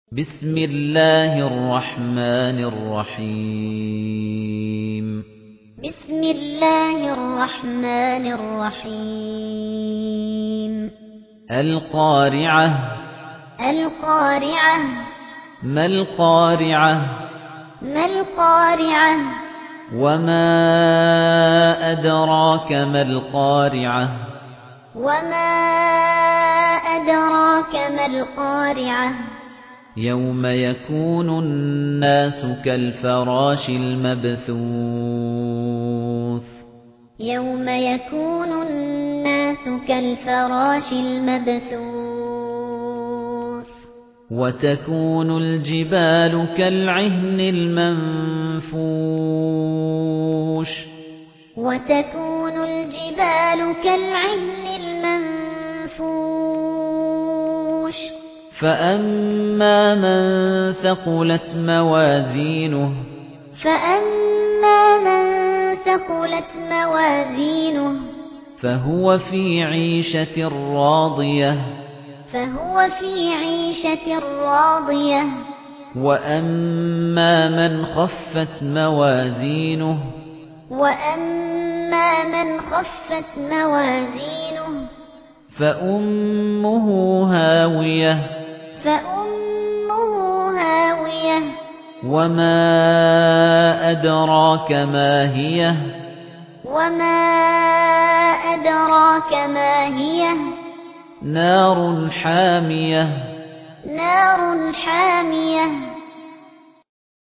بسم الله الرحمن الرحيم بسم الله الرحمن الرحيم القارعة القارعة ما القارعة ما القارعة وما أدراك ما القارعة وما أدراك ما القارعة يوم يكون الناس كالفراش المبثوث يوم يكون الناس كالفراش المبثوث وتكون الجبال كالعهن المنفوش وتكون الجبال كالعهن المنفوش فأما من ثقلت موازينه فأما من ثقلت موازينه فهو في عيشة راضية فهو في عيشة راضية وأما من خفت موازينه وأما من خفت موازينه فأمه هاوية فأمه هاوية وما أدراك ما هي وما أدراك ما هي نار حامية نار حامية